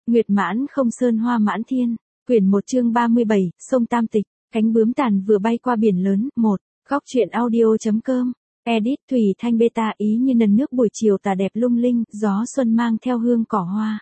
Nguyệt mãn không sơn hoa mãn thiên, quyển 1 chương 37, sông Tam Tịch, cánh bướm tàn vừa bay qua biển lớn, 1, góc truyện audio.com, edit Thủy Thanh Beta ý như nần nước buổi chiều tà đẹp lung linh, gió xuân mang theo hương cỏ hoa.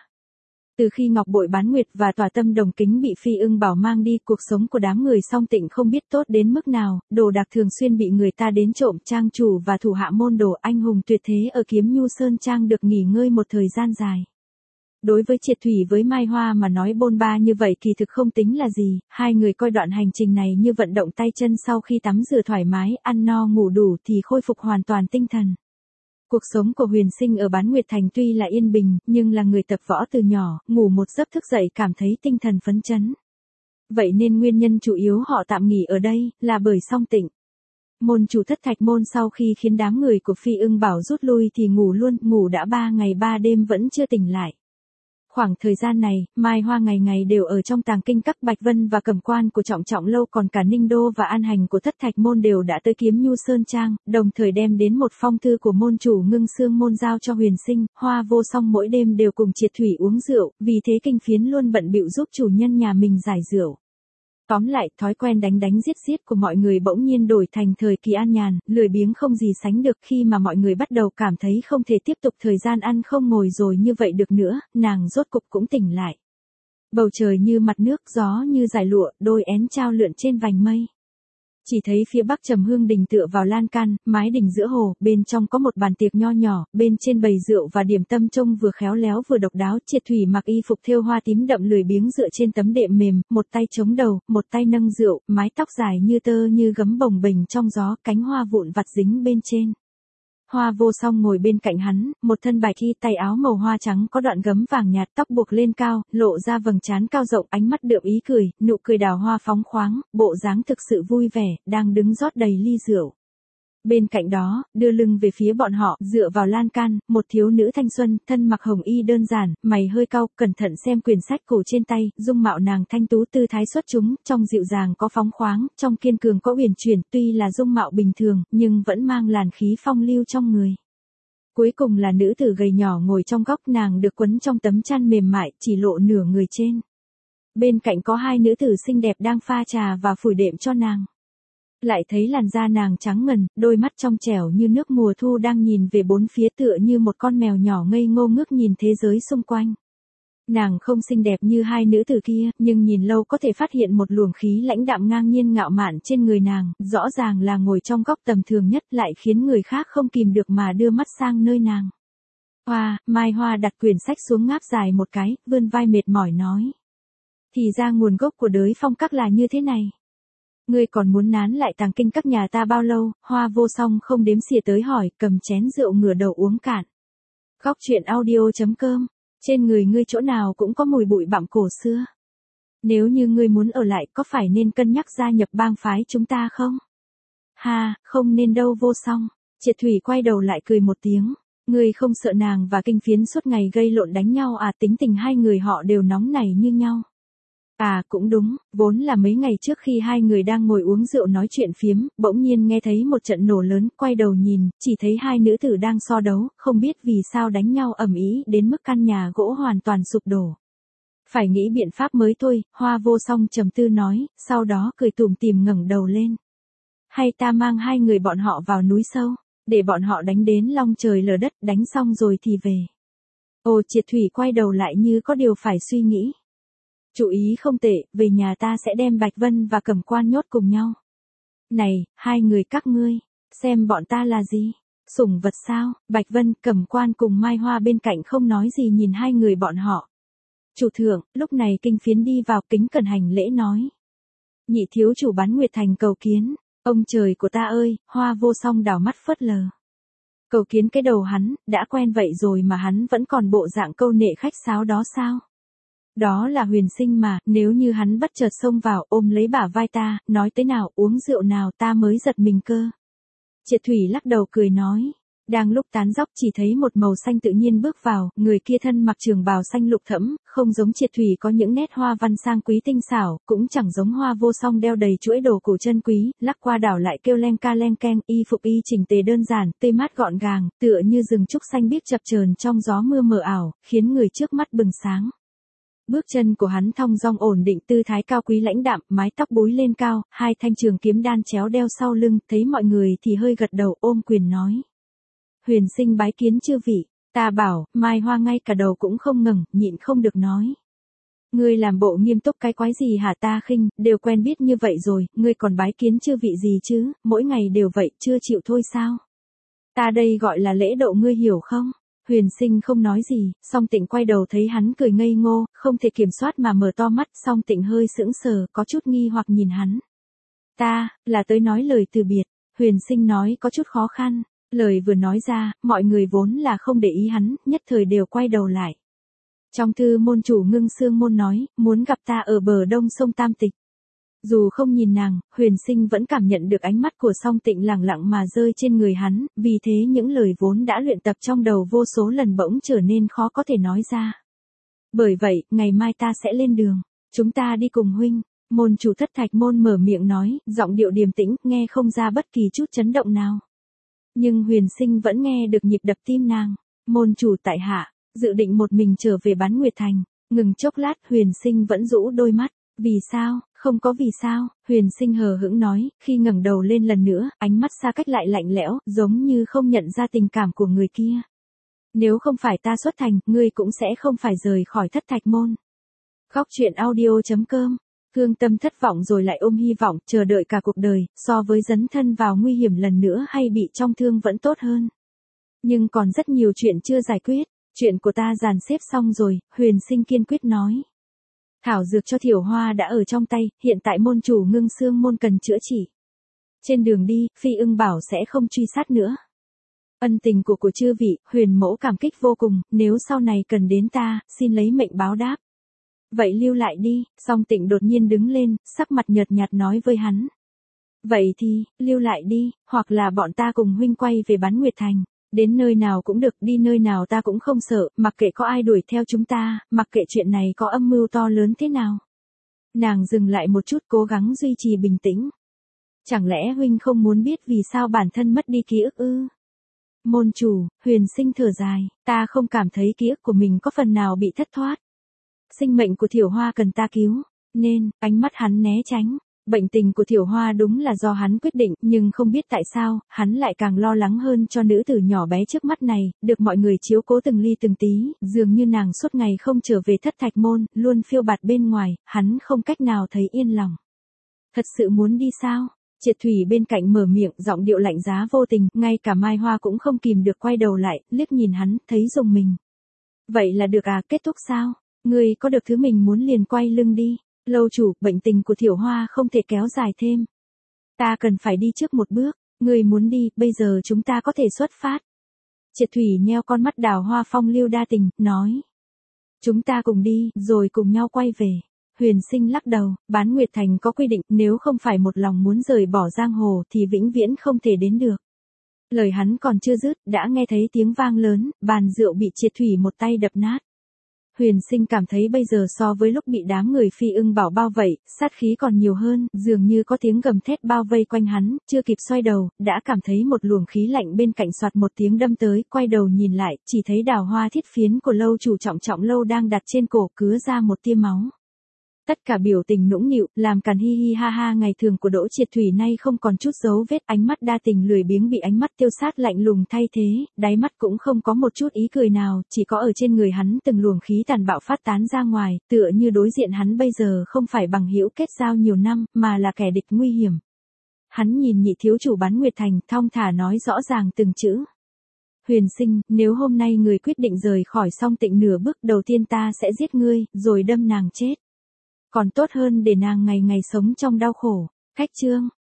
Từ khi Ngọc Bội Bán Nguyệt và Tòa Tâm Đồng Kính bị Phi Ưng Bảo mang đi, cuộc sống của đám người Song Tịnh không biết tốt đến mức nào, đồ đạc thường xuyên bị người ta đến trộm, trang chủ và thủ hạ môn đồ anh hùng tuyệt thế ở Kiếm Nhu Sơn Trang được nghỉ ngơi một thời gian dài. Đối với Triệt Thủy với Mai Hoa mà nói bôn ba như vậy kỳ thực không tính là gì, hai người coi đoạn hành trình này như vận động tay chân sau khi tắm rửa thoải mái, ăn no ngủ đủ thì khôi phục hoàn toàn tinh thần. Cuộc sống của Huyền Sinh ở Bán Nguyệt Thành tuy là yên bình, nhưng là người tập võ từ nhỏ, ngủ một giấc thức dậy cảm thấy tinh thần phấn chấn. Vậy nên nguyên nhân chủ yếu họ tạm nghỉ ở đây, là bởi Song Tịnh. Môn chủ Thất Thạch Môn sau khi khiến đám người của Phi Ưng Bảo rút lui thì ngủ luôn, ngủ đã 3 ngày 3 đêm vẫn chưa tỉnh lại. Khoảng thời gian này, Mai Hoa ngày ngày đều ở trong tàng kinh các Bạch Vân và Cẩm Quan của Trọng Trọng Lâu, còn cả Ninh Đô và An Hành của Thất Thạch Môn đều đã tới Kiếm Nhu Sơn Trang, đồng thời đem đến một phong thư của môn chủ Ngưng Xương Môn giao cho Huyền Sinh. Hoa Vô Song mỗi đêm đều cùng Triệt Thủy uống rượu, vì thế Kinh Phiến luôn bận bịu giúp chủ nhân nhà mình giải rượu. Tóm lại, thói quen đánh đánh giết giết của mọi người bỗng nhiên đổi thành thời kỳ an nhàn, lười biếng không gì sánh được. Khi mà mọi người bắt đầu cảm thấy không thể tiếp tục thời gian ăn không ngồi rồi như vậy được nữa, nàng rốt cục cũng tỉnh lại. Bầu trời như mặt nước, gió như dải lụa, đôi én trao lượn trên vành mây. Chỉ thấy phía bắc Trầm Hương Đình tựa vào lan can, mái đình giữa hồ, bên trong có một bàn tiệc nho nhỏ, bên trên bày rượu và điểm tâm trông vừa khéo léo vừa độc đáo. Triệt Thủy mặc y phục thêu hoa tím đậm lười biếng dựa trên tấm đệm mềm, một tay chống đầu, một tay nâng rượu, mái tóc dài như tơ như gấm bồng bềnh trong gió, cánh hoa vụn vặt dính bên trên. Hoa Vô Song ngồi bên cạnh hắn, một thân bài thi, tay áo màu hoa trắng có đoạn gấm vàng nhạt, tóc buộc lên cao, lộ ra vầng trán cao rộng, ánh mắt đượm ý cười, nụ cười đào hoa phóng khoáng, bộ dáng thực sự vui vẻ, đang đứng rót đầy ly rượu. Bên cạnh đó, đưa lưng về phía bọn họ, dựa vào lan can, một thiếu nữ thanh xuân, thân mặc hồng y đơn giản, mày hơi cau, cẩn thận xem quyển sách cổ trên tay, dung mạo nàng thanh tú tư thái xuất chúng, trong dịu dàng có phóng khoáng, trong kiên cường có uyển chuyển, tuy là dung mạo bình thường, nhưng vẫn mang làn khí phong lưu trong người. Cuối cùng là nữ tử gầy nhỏ ngồi trong góc, nàng được quấn trong tấm chăn mềm mại, chỉ lộ nửa người trên. Bên cạnh có hai nữ tử xinh đẹp đang pha trà và phủi đệm cho nàng. Lại thấy làn da nàng trắng ngần, đôi mắt trong trẻo như nước mùa thu đang nhìn về bốn phía tựa như một con mèo nhỏ ngây ngô ngước nhìn thế giới xung quanh. Nàng không xinh đẹp như hai nữ tử kia, nhưng nhìn lâu có thể phát hiện một luồng khí lãnh đạm ngang nhiên ngạo mạn trên người nàng, rõ ràng là ngồi trong góc tầm thường nhất lại khiến người khác không kìm được mà đưa mắt sang nơi nàng. Mai Hoa đặt quyển sách xuống ngáp dài một cái, vươn vai mệt mỏi nói. Thì ra nguồn gốc của Đới Phong Các là như thế này. Ngươi còn muốn nán lại tàng kinh các nhà ta bao lâu? Hoa Vô Song không đếm xỉa tới hỏi, cầm chén rượu ngửa đầu uống cạn. Góc truyện audio.com, trên người ngươi chỗ nào cũng có mùi bụi bặm cổ xưa. Nếu như ngươi muốn ở lại có phải nên cân nhắc gia nhập bang phái chúng ta không? Không nên đâu Vô Song. Triệt Thủy quay đầu lại cười một tiếng. Ngươi không sợ nàng và Kinh Phiến suốt ngày gây lộn đánh nhau à? Tính tình hai người họ đều nóng nảy như nhau. Cũng đúng, vốn là mấy ngày trước khi hai người đang ngồi uống rượu nói chuyện phiếm, bỗng nhiên nghe thấy một trận nổ lớn, quay đầu nhìn, chỉ thấy hai nữ tử đang so đấu, không biết vì sao đánh nhau ầm ĩ đến mức căn nhà gỗ hoàn toàn sụp đổ. Phải nghĩ biện pháp mới thôi, Hoa Vô Song trầm tư nói, sau đó cười tủm tỉm ngẩng đầu lên. Hay ta mang hai người bọn họ vào núi sâu, để bọn họ đánh đến long trời lở đất, đánh xong rồi thì về. Triệt Thủy quay đầu lại như có điều phải suy nghĩ. Chủ ý không tệ, về nhà ta sẽ đem Bạch Vân và Cẩm Quan nhốt cùng nhau. Này, hai người các ngươi, xem bọn ta là gì? Sủng vật sao? Bạch Vân, Cẩm Quan cùng Mai Hoa bên cạnh không nói gì nhìn hai người bọn họ. Chủ thượng, lúc này Kinh Phiến đi vào kính cẩn hành lễ nói. Nhị thiếu chủ Bán Nguyệt Thành cầu kiến, ông trời của ta ơi, Hoa Vô Song đảo mắt phớt lờ. Cầu kiến cái đầu hắn, đã quen vậy rồi mà hắn vẫn còn bộ dạng câu nệ khách sáo đó sao? Đó là Huyền Sinh mà, nếu như hắn bất chợt xông vào ôm lấy bả vai ta, nói thế nào, uống rượu nào ta mới giật mình cơ. Triệt Thủy lắc đầu cười nói. Đang lúc tán dóc chỉ thấy một màu xanh tự nhiên bước vào, người kia thân mặc trường bào xanh lục thẫm, không giống Triệt Thủy có những nét hoa văn sang quý tinh xảo, cũng chẳng giống Hoa Vô Song đeo đầy chuỗi đồ cổ chân quý, lắc qua đảo lại kêu len ca len keng, y phục y chỉnh tề đơn giản, tươi mát gọn gàng, tựa như rừng trúc xanh biếc chập chờn trong gió mưa mờ ảo, khiến người trước mắt bừng sáng. Bước chân của hắn thong dong ổn định, tư thái cao quý lãnh đạm, mái tóc búi lên cao, hai thanh trường kiếm đan chéo đeo sau lưng, thấy mọi người thì hơi gật đầu ôm quyền nói. Huyền sinh bái kiến chư vị, ta bảo, Mai Hoa ngay cả đầu cũng không ngẩng, nhịn không được nói. Ngươi làm bộ nghiêm túc cái quái gì hả, ta khinh, đều quen biết như vậy rồi, ngươi còn bái kiến chư vị gì chứ, mỗi ngày đều vậy, chưa chịu thôi sao? Ta đây gọi là lễ độ, ngươi hiểu không? Huyền sinh không nói gì, song tịnh quay đầu thấy hắn cười ngây ngô, không thể kiểm soát mà mở to mắt, song tịnh hơi sững sờ, có chút nghi hoặc nhìn hắn. Ta, là tới nói lời từ biệt, huyền sinh nói có chút khó khăn, lời vừa nói ra, mọi người vốn là không để ý hắn, nhất thời đều quay đầu lại. Trong thư môn chủ Ngưng Xương Môn nói, muốn gặp ta ở bờ đông sông Tam Tịch. Dù không nhìn nàng, huyền sinh vẫn cảm nhận được ánh mắt của song tịnh lẳng lặng mà rơi trên người hắn, vì thế những lời vốn đã luyện tập trong đầu vô số lần bỗng trở nên khó có thể nói ra. Bởi vậy, ngày mai ta sẽ lên đường, chúng ta đi cùng huynh. Môn chủ Thất Thạch Môn mở miệng nói, giọng điệu điềm tĩnh, nghe không ra bất kỳ chút chấn động nào. Nhưng huyền sinh vẫn nghe được nhịp đập tim nàng. Môn chủ tại hạ, dự định một mình trở về Bán Nguyệt Thành. Ngừng chốc lát, huyền sinh vẫn rũ đôi mắt. Vì sao? Không có vì sao, huyền sinh hờ hững nói, khi ngẩng đầu lên lần nữa, ánh mắt xa cách lại lạnh lẽo, giống như không nhận ra tình cảm của người kia. Nếu không phải ta xuất thành, ngươi cũng sẽ không phải rời khỏi Thất Thạch Môn. Góc truyện audio.com. Thương tâm thất vọng rồi lại ôm hy vọng, chờ đợi cả cuộc đời, so với dấn thân vào nguy hiểm lần nữa hay bị trong thương vẫn tốt hơn. Nhưng còn rất nhiều chuyện chưa giải quyết, chuyện của ta dàn xếp xong rồi, huyền sinh kiên quyết nói. Thảo dược cho Thiểu Hoa đã ở trong tay, hiện tại môn chủ Ngưng Xương Môn cần chữa trị. Trên đường đi, Phi Ưng bảo sẽ không truy sát nữa. Ân tình của chư vị, huyền mẫu cảm kích vô cùng, nếu sau này cần đến ta, xin lấy mệnh báo đáp. Vậy lưu lại đi, song tịnh đột nhiên đứng lên, sắc mặt nhợt nhạt nói với hắn. Vậy thì, lưu lại đi, hoặc là bọn ta cùng huynh quay về Bán Nguyệt Thành. Đến nơi nào cũng được, đi nơi nào ta cũng không sợ, mặc kệ có ai đuổi theo chúng ta, mặc kệ chuyện này có âm mưu to lớn thế nào. Nàng dừng lại một chút, cố gắng duy trì bình tĩnh. Chẳng lẽ huynh không muốn biết vì sao bản thân mất đi ký ức ư? Môn chủ, huyền sinh thở dài, ta không cảm thấy ký ức của mình có phần nào bị thất thoát. Sinh mệnh của Thiểu Hoa cần ta cứu, nên, ánh mắt hắn né tránh. Bệnh tình của Thiểu Hoa đúng là do hắn quyết định, nhưng không biết tại sao, hắn lại càng lo lắng hơn cho nữ tử nhỏ bé trước mắt này, được mọi người chiếu cố từng ly từng tí, dường như nàng suốt ngày không trở về Thất Thạch Môn, luôn phiêu bạt bên ngoài, hắn không cách nào thấy yên lòng. Thật sự muốn đi sao? Triệt Thủy bên cạnh mở miệng, giọng điệu lạnh giá vô tình, ngay cả Mai Hoa cũng không kìm được quay đầu lại, liếc nhìn hắn, thấy rùng mình. Vậy là được à, kết thúc sao? Ngươi có được thứ mình muốn liền quay lưng đi. Lâu chủ, bệnh tình của Thiểu Hoa không thể kéo dài thêm. Ta cần phải đi trước một bước, ngươi muốn đi, bây giờ chúng ta có thể xuất phát. Triệt Thủy nheo con mắt đào hoa phong lưu đa tình, nói. Chúng ta cùng đi, rồi cùng nhau quay về. Huyền sinh lắc đầu, Bán Nguyệt Thành có quy định, nếu không phải một lòng muốn rời bỏ giang hồ thì vĩnh viễn không thể đến được. Lời hắn còn chưa dứt, đã nghe thấy tiếng vang lớn, bàn rượu bị Triệt Thủy một tay đập nát. Huyền sinh cảm thấy bây giờ so với lúc bị đám người Phi Ưng bảo bao vây, sát khí còn nhiều hơn, dường như có tiếng gầm thét bao vây quanh hắn, chưa kịp xoay đầu, đã cảm thấy một luồng khí lạnh bên cạnh soạt một tiếng đâm tới, quay đầu nhìn lại, chỉ thấy đào hoa thiết phiến của lâu chủ trọng lâu đang đặt trên cổ, cứa ra một tia máu. Tất cả biểu tình nũng nịu, làm càn hi hi ha ha ngày thường của Đỗ Triệt Thủy nay không còn chút dấu vết, ánh mắt đa tình lười biếng bị ánh mắt tiêu sát lạnh lùng thay thế, đáy mắt cũng không có một chút ý cười nào, chỉ có ở trên người hắn từng luồng khí tàn bạo phát tán ra ngoài, tựa như đối diện hắn bây giờ không phải bằng hữu kết giao nhiều năm, mà là kẻ địch nguy hiểm. Hắn nhìn nhị thiếu chủ Bán Nguyệt Thành, thong thả nói rõ ràng từng chữ. Huyền sinh, nếu hôm nay người quyết định rời khỏi song tịnh nửa bước, đầu tiên ta sẽ giết ngươi, rồi đâm nàng chết. Còn tốt hơn để nàng ngày ngày sống trong đau khổ. Cách chương.